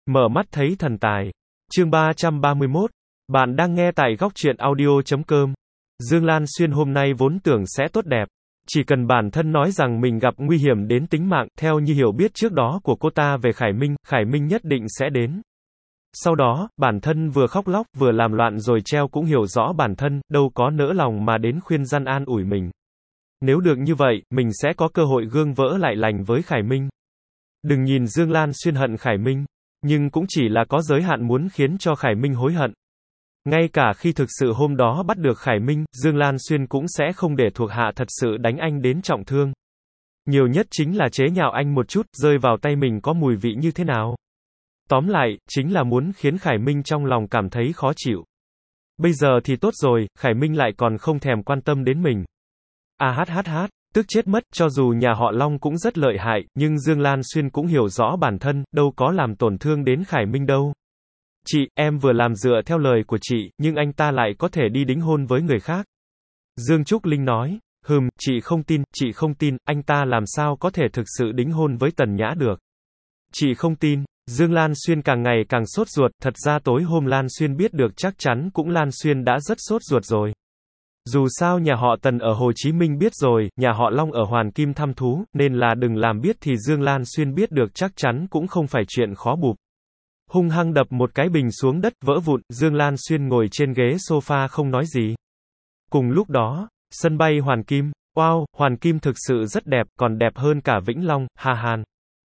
Mở mắt thấy thần tài. Chương 331. Bạn đang nghe tại góc truyện audio.com. Dương Lan Xuyên hôm nay vốn tưởng sẽ tốt đẹp. Chỉ cần bản thân nói rằng mình gặp nguy hiểm đến tính mạng, theo như hiểu biết trước đó của cô ta về Khải Minh nhất định sẽ đến. Sau đó, bản thân vừa khóc lóc, vừa làm loạn rồi treo cũng hiểu rõ bản thân, đâu có nỡ lòng mà đến khuyên răn an ủi mình. Nếu được như vậy, mình sẽ có cơ hội gương vỡ lại lành với Khải Minh. Đừng nhìn Dương Lan Xuyên hận Khải Minh, nhưng cũng chỉ là có giới hạn muốn khiến cho Khải Minh hối hận. Ngay cả khi thực sự hôm đó bắt được Khải Minh, Dương Lan Xuyên cũng sẽ không để thuộc hạ thật sự đánh anh đến trọng thương. Nhiều nhất chính là chế nhạo anh một chút, rơi vào tay mình có mùi vị như thế nào. Tóm lại, chính là muốn khiến Khải Minh trong lòng cảm thấy khó chịu. Bây giờ thì tốt rồi, Khải Minh lại còn không thèm quan tâm đến mình. Tức chết mất, cho dù nhà họ Long cũng rất lợi hại, nhưng Dương Lan Xuyên cũng hiểu rõ bản thân, đâu có làm tổn thương đến Khải Minh đâu. Chị, em vừa làm dựa theo lời của chị, nhưng anh ta lại có thể đi đính hôn với người khác. Dương Trúc Linh nói, chị không tin, anh ta làm sao có thể thực sự đính hôn với Tần Nhã được. Chị không tin. Dương Lan Xuyên càng ngày càng sốt ruột, thật ra tối hôm Lan Xuyên biết được chắc chắn cũng Lan Xuyên đã rất sốt ruột rồi. Dù sao nhà họ Tần ở Hồ Chí Minh biết rồi, nhà họ Long ở Hoàn Kim thăm thú, nên là đừng làm biết thì Dương Lan Xuyên biết được chắc chắn cũng không phải chuyện khó bụp. Hung hăng đập một cái bình xuống đất vỡ vụn, Dương Lan Xuyên ngồi trên ghế sofa không nói gì. Cùng lúc đó, sân bay Hoàn Kim, wow, Hoàn Kim thực sự rất đẹp, còn đẹp hơn cả Vĩnh Long, ha han.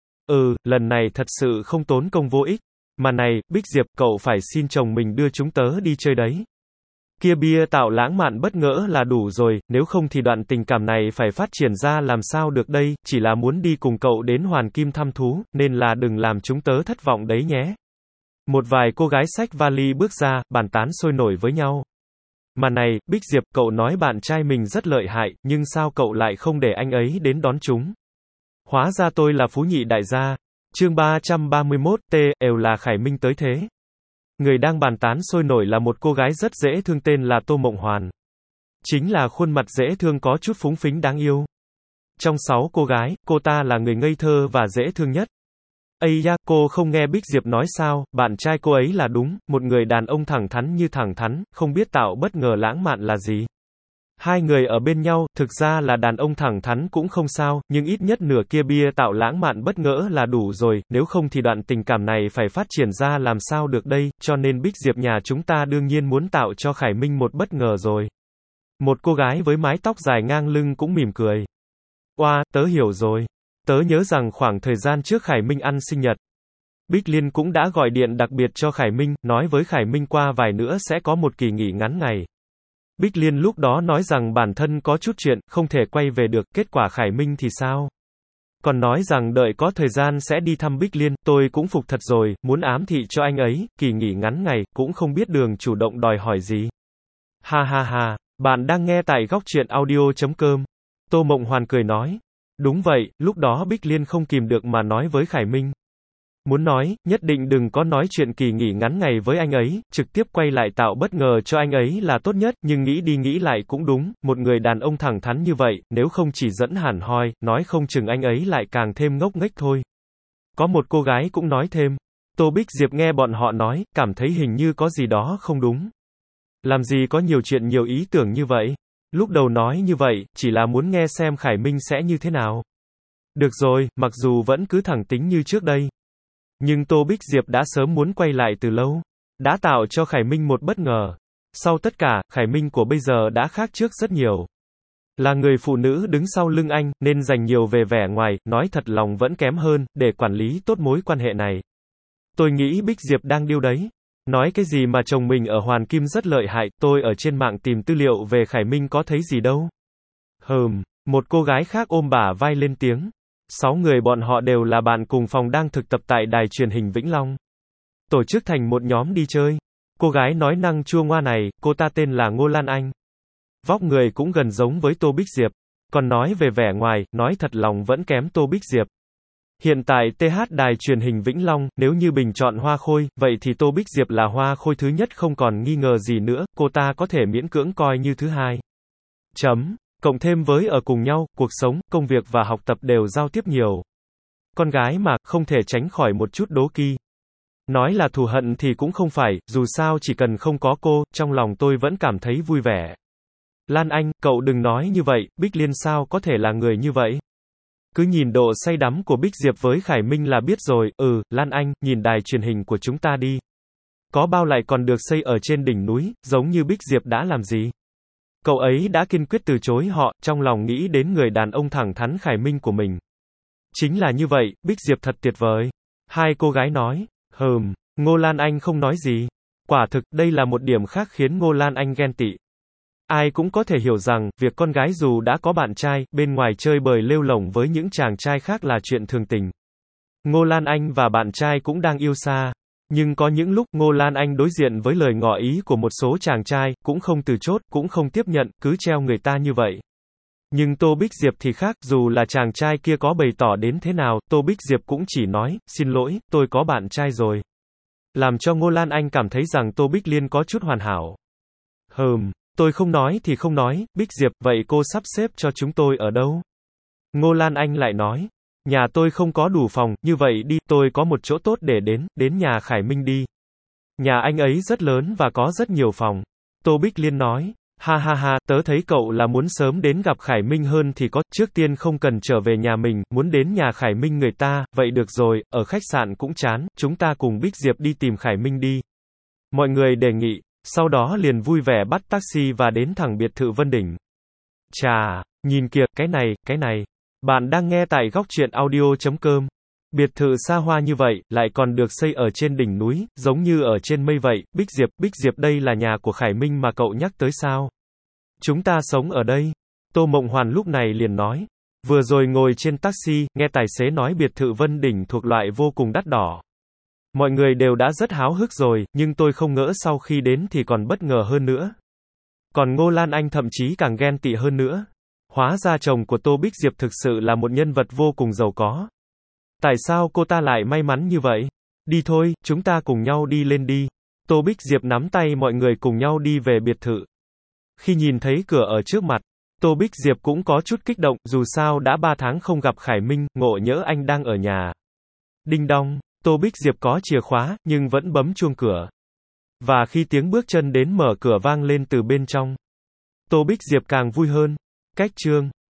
Lần này thật sự không tốn công vô ích. Mà này, Bích Diệp, cậu phải xin chồng mình đưa chúng tớ đi chơi đấy. Kia bia tạo lãng mạn bất ngỡ là đủ rồi, nếu không thì đoạn tình cảm này phải phát triển ra làm sao được đây, chỉ là muốn đi cùng cậu đến Hoàn Kim thăm thú, nên là đừng làm chúng tớ thất vọng đấy nhé. Một vài cô gái xách vali bước ra, bàn tán sôi nổi với nhau. Mà này, Bích Diệp, cậu nói bạn trai mình rất lợi hại, nhưng sao cậu lại không để anh ấy đến đón chúng? Hóa ra tôi là phú nhị đại gia. Chương 331, là Khải Minh tới thế. Người đang bàn tán sôi nổi là một cô gái rất dễ thương tên là Tô Mộng Hoàn. Chính là khuôn mặt dễ thương có chút phúng phính đáng yêu. Trong 6 cô gái, cô ta là người ngây thơ và dễ thương nhất. Ây da, cô không nghe Bích Diệp nói sao, bạn trai cô ấy là đúng, một người đàn ông thẳng thắn như thẳng thắn, không biết tạo bất ngờ lãng mạn là gì. Hai người ở bên nhau, thực ra là đàn ông thẳng thắn cũng không sao, nhưng ít nhất nửa kia bia tạo lãng mạn bất ngỡ là đủ rồi, nếu không thì đoạn tình cảm này phải phát triển ra làm sao được đây, cho nên Bích Diệp nhà chúng ta đương nhiên muốn tạo cho Khải Minh một bất ngờ rồi. Một cô gái với mái tóc dài ngang lưng cũng mỉm cười. Tớ hiểu rồi. Tớ nhớ rằng khoảng thời gian trước Khải Minh ăn sinh nhật, Bích Liên cũng đã gọi điện đặc biệt cho Khải Minh, nói với Khải Minh qua vài nữa sẽ có một kỳ nghỉ ngắn ngày. Bích Liên lúc đó nói rằng bản thân có chút chuyện, không thể quay về được, kết quả Khải Minh thì sao? Còn nói rằng đợi có thời gian sẽ đi thăm Bích Liên, tôi cũng phục thật rồi, muốn ám thị cho anh ấy, kỳ nghỉ ngắn ngày, cũng không biết đường chủ động đòi hỏi gì. Ha, bạn đang nghe tại góc truyện audio.com. Tô Mộng Hoàn cười nói. Đúng vậy, lúc đó Bích Liên không kìm được mà nói với Khải Minh. Muốn nói, nhất định đừng có nói chuyện kỳ nghỉ ngắn ngày với anh ấy, trực tiếp quay lại tạo bất ngờ cho anh ấy là tốt nhất, nhưng nghĩ đi nghĩ lại cũng đúng, một người đàn ông thẳng thắn như vậy, nếu không chỉ dẫn hẳn hoi, nói không chừng anh ấy lại càng thêm ngốc nghếch thôi. Có một cô gái cũng nói thêm. Tô Bích Diệp nghe bọn họ nói, cảm thấy hình như có gì đó không đúng. Làm gì có nhiều chuyện nhiều ý tưởng như vậy? Lúc đầu nói như vậy, chỉ là muốn nghe xem Khải Minh sẽ như thế nào. Được rồi, mặc dù vẫn cứ thẳng tính như trước đây. Nhưng Tô Bích Diệp đã sớm muốn quay lại từ lâu. Đã tạo cho Khải Minh một bất ngờ. Sau tất cả, Khải Minh của bây giờ đã khác trước rất nhiều. Là người phụ nữ đứng sau lưng anh, nên dành nhiều về vẻ ngoài, nói thật lòng vẫn kém hơn, để quản lý tốt mối quan hệ này. Tôi nghĩ Bích Diệp đang điêu đấy. Nói cái gì mà chồng mình ở Hoàn Kim rất lợi hại, tôi ở trên mạng tìm tư liệu về Khải Minh có thấy gì đâu. Một cô gái khác ôm bả vai lên tiếng. 6 người bọn họ đều là bạn cùng phòng đang thực tập tại đài truyền hình Vĩnh Long. Tổ chức thành một nhóm đi chơi. Cô gái nói năng chua ngoa này, cô ta tên là Ngô Lan Anh. Vóc người cũng gần giống với Tô Bích Diệp. Còn nói về vẻ ngoài, nói thật lòng vẫn kém Tô Bích Diệp. Hiện tại TH đài truyền hình Vĩnh Long, nếu như bình chọn hoa khôi, vậy thì Tô Bích Diệp là hoa khôi thứ nhất không còn nghi ngờ gì nữa, cô ta có thể miễn cưỡng coi như thứ hai. Cộng thêm với ở cùng nhau, cuộc sống, công việc và học tập đều giao tiếp nhiều. Con gái mà, không thể tránh khỏi một chút đố kỵ. Nói là thù hận thì cũng không phải, dù sao chỉ cần không có cô, trong lòng tôi vẫn cảm thấy vui vẻ. Lan Anh, cậu đừng nói như vậy, Bích Liên sao có thể là người như vậy? Cứ nhìn độ say đắm của Bích Diệp với Khải Minh là biết rồi. Lan Anh, nhìn đài truyền hình của chúng ta đi. Có bao lại còn được xây ở trên đỉnh núi, giống như Bích Diệp đã làm gì? Cậu ấy đã kiên quyết từ chối họ, trong lòng nghĩ đến người đàn ông thẳng thắn Khải Minh của mình. Chính là như vậy, Bích Diệp thật tuyệt vời. Hai cô gái nói. Ngô Lan Anh không nói gì. Quả thực, đây là một điểm khác khiến Ngô Lan Anh ghen tị. Ai cũng có thể hiểu rằng, việc con gái dù đã có bạn trai, bên ngoài chơi bời lêu lổng với những chàng trai khác là chuyện thường tình. Ngô Lan Anh và bạn trai cũng đang yêu xa. Nhưng có những lúc Ngô Lan Anh đối diện với lời ngỏ ý của một số chàng trai, cũng không từ chốt, cũng không tiếp nhận, cứ treo người ta như vậy. Nhưng Tô Bích Diệp thì khác, dù là chàng trai kia có bày tỏ đến thế nào, Tô Bích Diệp cũng chỉ nói, xin lỗi, tôi có bạn trai rồi. Làm cho Ngô Lan Anh cảm thấy rằng Tô Bích Liên có chút hoàn hảo. Tôi không nói thì không nói, Bích Diệp, vậy cô sắp xếp cho chúng tôi ở đâu? Ngô Lan Anh lại nói, nhà tôi không có đủ phòng, như vậy đi, tôi có một chỗ tốt để đến nhà Khải Minh đi. Nhà anh ấy rất lớn và có rất nhiều phòng. Tô Bích Liên nói, ha, tớ thấy cậu là muốn sớm đến gặp Khải Minh hơn thì có, trước tiên không cần trở về nhà mình, muốn đến nhà Khải Minh người ta, vậy được rồi, ở khách sạn cũng chán, chúng ta cùng Bích Diệp đi tìm Khải Minh đi. Mọi người đề nghị, sau đó liền vui vẻ bắt taxi và đến thẳng biệt thự Vân Đỉnh. Chà, nhìn kìa, cái này. Bạn đang nghe tại góc truyện audio.com. Biệt thự xa hoa như vậy, lại còn được xây ở trên đỉnh núi, giống như ở trên mây vậy. Bích Diệp đây là nhà của Khải Minh mà cậu nhắc tới sao? Chúng ta sống ở đây. Tô Mộng Hoàn lúc này liền nói. Vừa rồi ngồi trên taxi, nghe tài xế nói biệt thự Vân Đỉnh thuộc loại vô cùng đắt đỏ. Mọi người đều đã rất háo hức rồi, nhưng tôi không ngỡ sau khi đến thì còn bất ngờ hơn nữa. Còn Ngô Lan Anh thậm chí càng ghen tị hơn nữa. Hóa ra chồng của Tô Bích Diệp thực sự là một nhân vật vô cùng giàu có. Tại sao cô ta lại may mắn như vậy? Đi thôi, chúng ta cùng nhau đi lên đi. Tô Bích Diệp nắm tay mọi người cùng nhau đi về biệt thự. Khi nhìn thấy cửa ở trước mặt, Tô Bích Diệp cũng có chút kích động, dù sao đã 3 tháng không gặp Khải Minh, ngộ nhỡ anh đang ở nhà. Đinh đong, Tô Bích Diệp có chìa khóa, nhưng vẫn bấm chuông cửa. Và khi tiếng bước chân đến mở cửa vang lên từ bên trong, Tô Bích Diệp càng vui hơn. Cách chương